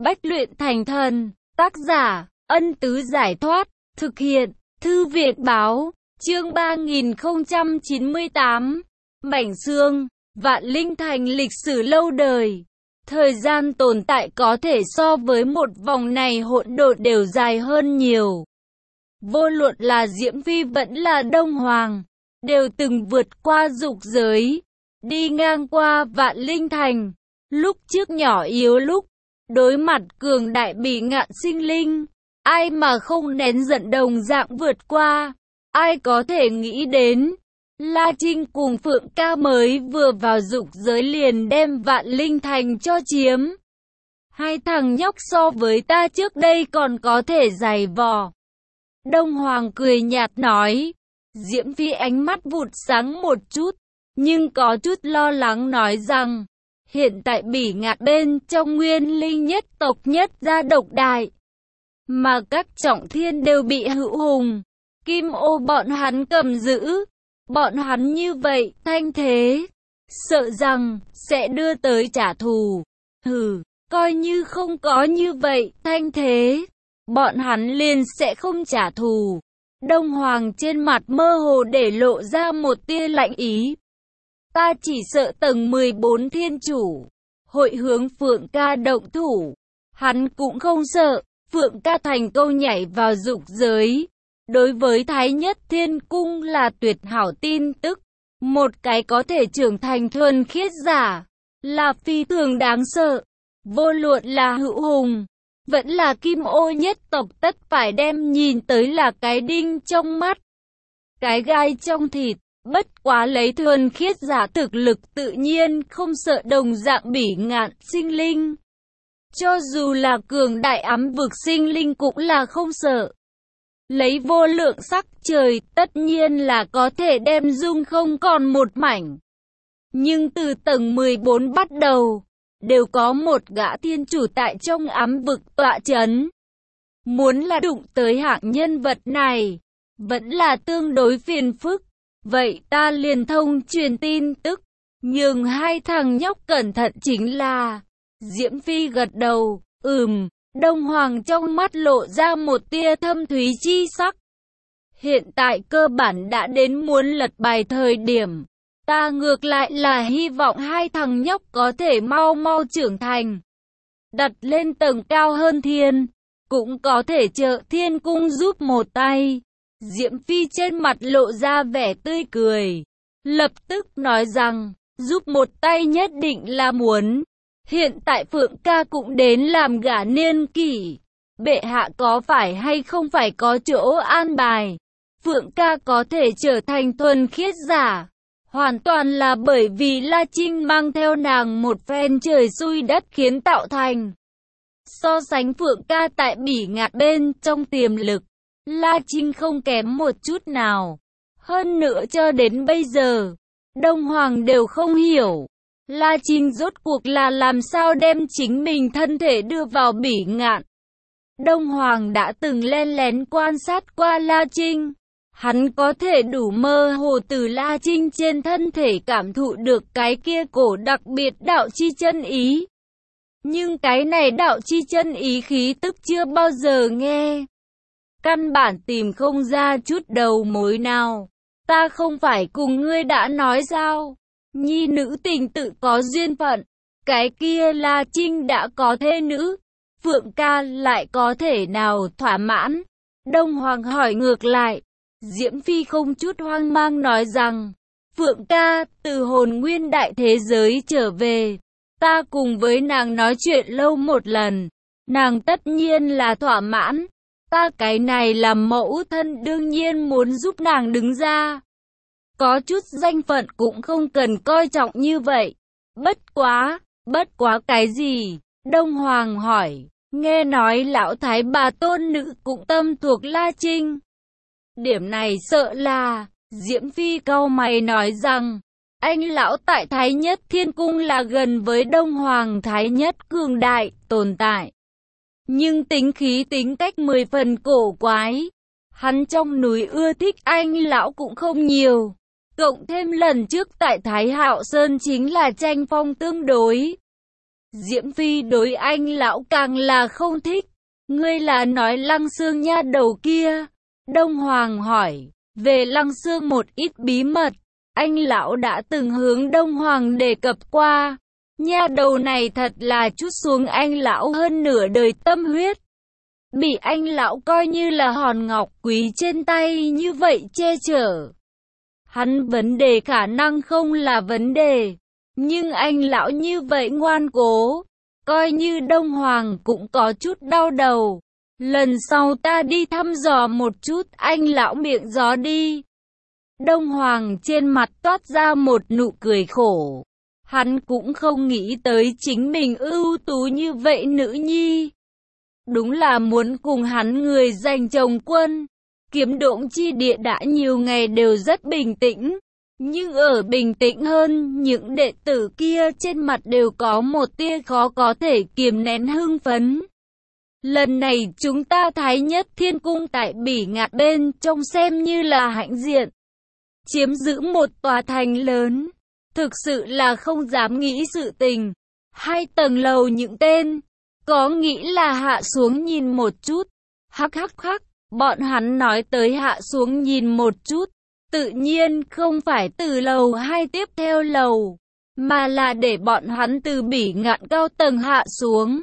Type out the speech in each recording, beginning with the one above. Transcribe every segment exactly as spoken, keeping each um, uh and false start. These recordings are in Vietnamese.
Bách luyện thành thần, tác giả, Ân Tứ Giải Thoát, thực hiện, Thư Viện Báo, chương ba nghìn không trăm chín mươi tám, Mảnh Xương, Vạn Linh Thành lịch sử lâu đời. Thời gian tồn tại có thể so với một vòng này hỗn độn đều dài hơn nhiều. Vô luận là Diễm Phi vẫn là Đông Hoàng, đều từng vượt qua dục giới, đi ngang qua Vạn Linh Thành. Lúc trước nhỏ yếu lúc, đối mặt cường đại bỉ ngạn sinh linh, ai mà không nén giận đồng dạng vượt qua. Ai có thể nghĩ đến, La Trinh cùng Phượng Ca mới vừa vào dục giới liền đem Vạn Linh Thành cho chiếm. Hai thằng nhóc so với ta trước đây còn có thể giày vò. Đông Hoàng cười nhạt nói. Diễm Phi ánh mắt vụt sáng một chút, nhưng có chút lo lắng nói rằng, hiện tại bỉ ngạn bên trong nguyên linh nhất tộc nhất gia độc đại, mà các trọng thiên đều bị hữu hùng, kim ô bọn hắn cầm giữ. Bọn hắn như vậy, thanh thế, sợ rằng, sẽ đưa tới trả thù. Hừ, coi như không có như vậy, thanh thế, bọn hắn liền sẽ không trả thù. Đông Hoàng trên mặt mơ hồ để lộ ra một tia lạnh ý. Ta chỉ sợ tầng mười bốn thiên chủ, hội hướng Phượng Ca động thủ. Hắn cũng không sợ, Phượng Ca thành công nhảy vào dục giới. Đối với Thái Nhất Thiên Cung là tuyệt hảo tin tức. Một cái có thể trưởng thành thuần khiết giả, là phi thường đáng sợ. Vô luận là hữu hùng, vẫn là kim ô nhất tộc tất phải đem nhìn tới là cái đinh trong mắt, cái gai trong thịt. Bất quá lấy thuần khiết giả thực lực tự nhiên không sợ đồng dạng bỉ ngạn sinh linh. Cho dù là cường đại ám vực sinh linh cũng là không sợ. Lấy vô lượng sắc trời tất nhiên là có thể đem dung không còn một mảnh. Nhưng từ tầng mười bốn bắt đầu, đều có một gã thiên chủ tại trong ám vực tọa chấn. Muốn là đụng tới hạng nhân vật này, vẫn là tương đối phiền phức. Vậy ta liền thông truyền tin tức, nhường hai thằng nhóc cẩn thận chính là. Diễm Phi gật đầu, ừm. Đông Hoàng trong mắt lộ ra một tia thâm thúy chi sắc. Hiện tại cơ bản đã đến muốn lật bài thời điểm. Ta ngược lại là hy vọng hai thằng nhóc có thể mau mau trưởng thành. Đặt lên tầng cao hơn thiên. Cũng có thể trợ thiên cung giúp một tay. Diễm Phi trên mặt lộ ra vẻ tươi cười. Lập tức nói rằng, giúp một tay nhất định là muốn. Hiện tại Phượng Ca cũng đến làm gả niên kỷ. Bệ hạ có phải hay không phải có chỗ an bài. Phượng Ca có thể trở thành thuần khiết giả. Hoàn toàn là bởi vì La Trinh mang theo nàng một phen trời xui đất khiến tạo thành. So sánh Phượng Ca tại bỉ ngạn bên trong tiềm lực, La Trinh không kém một chút nào. Hơn nữa cho đến bây giờ, Đông Hoàng đều không hiểu. La Trinh rốt cuộc là làm sao đem chính mình thân thể đưa vào bỉ ngạn. Đông Hoàng đã từng len lén quan sát qua La Trinh. Hắn có thể đủ mơ hồ từ La Trinh trên thân thể cảm thụ được cái kia cổ đặc biệt đạo chi chân ý. Nhưng cái này đạo chi chân ý khí tức chưa bao giờ nghe. Căn bản tìm không ra chút đầu mối nào. Ta không phải cùng ngươi đã nói sao? Nhi nữ tình tự có duyên phận. Cái kia La Trinh đã có thê nữ. Phượng Ca lại có thể nào thỏa mãn? Đông Hoàng hỏi ngược lại. Diễm Phi không chút hoang mang nói rằng, Phượng Ca từ hồn nguyên đại thế giới trở về. Ta cùng với nàng nói chuyện lâu một lần. Nàng tất nhiên là thỏa mãn. Ta cái này làm mẫu thân đương nhiên muốn giúp nàng đứng ra. Có chút danh phận cũng không cần coi trọng như vậy. Bất quá, bất quá cái gì? Đông Hoàng hỏi. Nghe nói lão thái bà tôn nữ cũng tâm thuộc La Trinh. Điểm này sợ là, Diễm Phi cau mày nói rằng, anh lão tại Thái Nhất Thiên Cung là gần với Đông Hoàng Thái Nhất cường đại, tồn tại. Nhưng tính khí tính cách mười phần cổ quái. Hắn trong núi ưa thích anh lão cũng không nhiều. Cộng thêm lần trước tại Thái Hạo Sơn chính là tranh phong tương đối. Diễm Phi đối anh lão càng là không thích. Ngươi là nói Lăng Xương nha đầu kia? Đông Hoàng hỏi. Về Lăng Xương một ít bí mật, anh lão đã từng hướng Đông Hoàng đề cập qua. Nha đầu này thật là trút xuống anh lão hơn nửa đời tâm huyết. Bị anh lão coi như là hòn ngọc quý trên tay như vậy che chở. Hắn vấn đề khả năng không là vấn đề. Nhưng anh lão như vậy ngoan cố. Coi như Đông Hoàng cũng có chút đau đầu. Lần sau ta đi thăm dò một chút anh lão miệng gió đi. Đông Hoàng trên mặt toát ra một nụ cười khổ. Hắn cũng không nghĩ tới chính mình ưu tú như vậy nữ nhi. Đúng là muốn cùng hắn người giành chồng quân. Kiếm Độn chi địa đã nhiều ngày đều rất bình tĩnh. Nhưng ở bình tĩnh hơn, những đệ tử kia trên mặt đều có một tia khó có thể kiềm nén hưng phấn. Lần này chúng ta Thái Nhất Thiên Cung tại Bỉ Ngạn bên trong xem như là hãnh diện. Chiếm giữ một tòa thành lớn. Thực sự là không dám nghĩ sự tình. Hai tầng lầu những tên. Có nghĩ là hạ xuống nhìn một chút. Hắc hắc hắc. Bọn hắn nói tới hạ xuống nhìn một chút. Tự nhiên không phải từ lầu hai tiếp theo lầu. Mà là để bọn hắn từ Bỉ Ngạn cao tầng hạ xuống.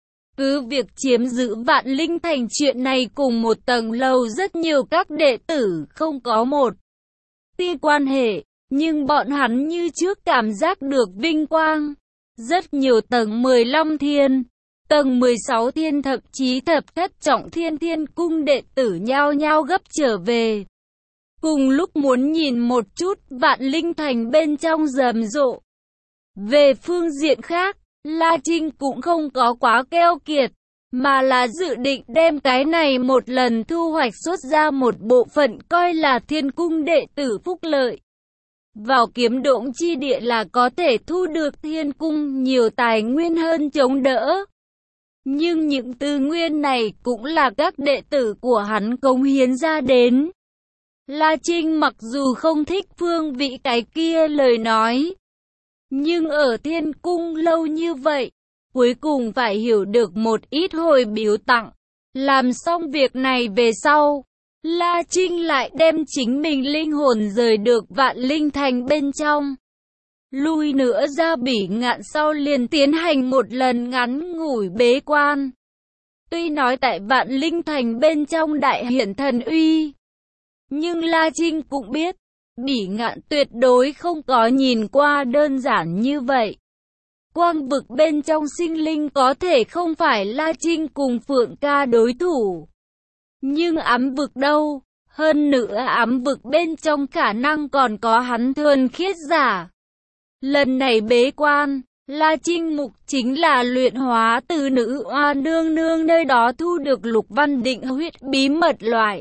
Cứ việc chiếm giữ Vạn Linh Thành chuyện này cùng một tầng lầu rất nhiều các đệ tử không có một tia quan hệ, nhưng bọn hắn như trước cảm giác được vinh quang. Rất nhiều tầng mười lăm thiên, tầng mười sáu thiên thậm chí thập thất trọng thiên thiên cung đệ tử nhao nhao gấp trở về. Cùng lúc muốn nhìn một chút Vạn Linh Thành bên trong rầm rộ. Về phương diện khác, La Trinh cũng không có quá keo kiệt, mà là dự định đem cái này một lần thu hoạch xuất ra một bộ phận coi là thiên cung đệ tử phúc lợi. Vào Kiếm Độn chi địa là có thể thu được thiên cung nhiều tài nguyên hơn chống đỡ. Nhưng những tư nguyên này cũng là các đệ tử của hắn cống hiến ra đến. La Trinh mặc dù không thích Phương Vĩ cái kia lời nói, nhưng ở thiên cung lâu như vậy, cuối cùng phải hiểu được một ít hồi biếu tặng. Làm xong việc này về sau, La Trinh lại đem chính mình linh hồn rời được Vạn Linh Thành bên trong. Lui nữa ra Bỉ Ngạn sau liền tiến hành một lần ngắn ngủi bế quan. Tuy nói tại Vạn Linh Thành bên trong đại hiển thần uy, nhưng La Trinh cũng biết, Bỉ Ngạn tuyệt đối không có nhìn qua đơn giản như vậy. Quang vực bên trong sinh linh có thể không phải La Trinh cùng Phượng Ca đối thủ. Nhưng ám vực đâu, hơn nữa ám vực bên trong khả năng còn có hắn thuần khiết giả. Lần này bế quan, La Trinh mục chính là luyện hóa từ nữ oa nương nương nơi đó thu được Lục Văn Định huyết bí mật loại.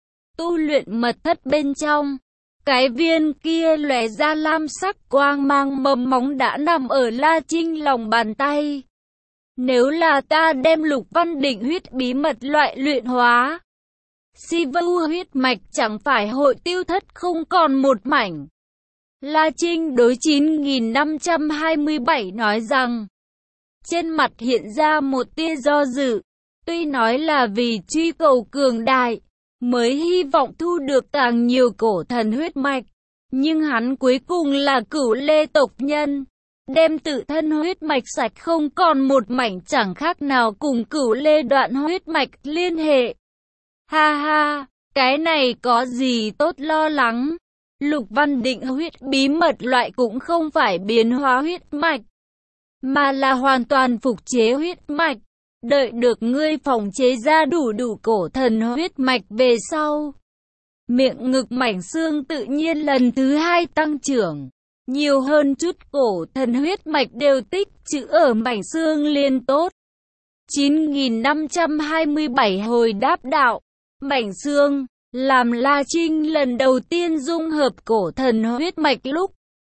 Tu luyện mật thất bên trong. Cái viên kia lóe ra lam sắc quang mang mầm móng đã nằm ở La Trinh lòng bàn tay. Nếu là ta đem Lục Văn Định huyết bí mật loại luyện hóa, Si Vu huyết mạch chẳng phải hội tiêu thất không còn một mảnh. La Trinh đối chín nghìn năm trăm hai mươi bảy nói rằng, trên mặt hiện ra một tia do dự, tuy nói là vì truy cầu cường đại, mới hy vọng thu được càng nhiều cổ thần huyết mạch, nhưng hắn cuối cùng là Cửu Lê tộc nhân, đem tự thân huyết mạch sạch không còn một mảnh chẳng khác nào cùng Cửu Lê đoạn huyết mạch liên hệ. Ha ha, cái này có gì tốt lo lắng. Lục Văn Định huyết bí mật loại cũng không phải biến hóa huyết mạch, mà là hoàn toàn phục chế huyết mạch. Đợi được ngươi phòng chế ra đủ đủ cổ thần huyết mạch về sau, miệng ngực mảnh xương tự nhiên lần thứ hai tăng trưởng, nhiều hơn chút cổ thần huyết mạch đều tích trữ ở mảnh xương liên tốt. chín nghìn năm trăm hai mươi bảy hồi đáp đạo, mảnh xương, làm La Trinh lần đầu tiên dung hợp cổ thần huyết mạch lúc,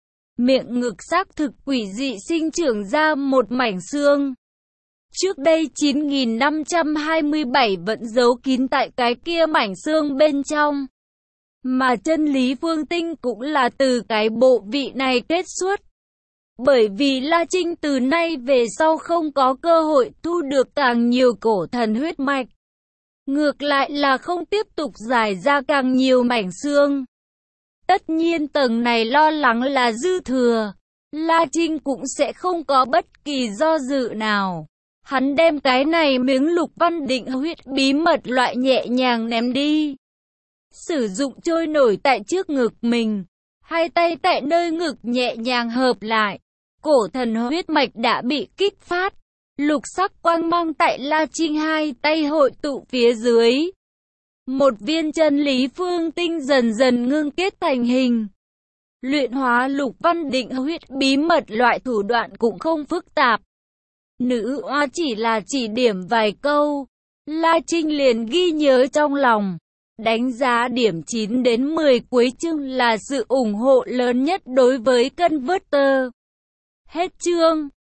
miệng ngực xác thực quỷ dị sinh trưởng ra một mảnh xương. Trước đây chín nghìn năm trăm hai mươi bảy vẫn giấu kín tại cái kia mảnh xương bên trong. Mà chân lý phương tinh cũng là từ cái bộ vị này kết xuất. Bởi vì La Trinh từ nay về sau không có cơ hội thu được càng nhiều cổ thần huyết mạch. Ngược lại là không tiếp tục giải ra càng nhiều mảnh xương. Tất nhiên tầng này lo lắng là dư thừa. La Trinh cũng sẽ không có bất kỳ do dự nào. Hắn đem cái này miếng Lục Văn Định huyết bí mật loại nhẹ nhàng ném đi. Sử dụng trôi nổi tại trước ngực mình. Hai tay tại nơi ngực nhẹ nhàng hợp lại. Cổ thần huyết mạch đã bị kích phát. Lục sắc quang mang tại La Trinh hai tay hội tụ phía dưới. Một viên chân lý phương tinh dần dần ngưng kết thành hình. Luyện hóa Lục Văn Định huyết bí mật loại thủ đoạn cũng không phức tạp. Nữ oa chỉ là chỉ điểm vài câu. La Trinh liền ghi nhớ trong lòng. Đánh giá điểm chín đến mười cuối chương là sự ủng hộ lớn nhất đối với Converter. Hết chương.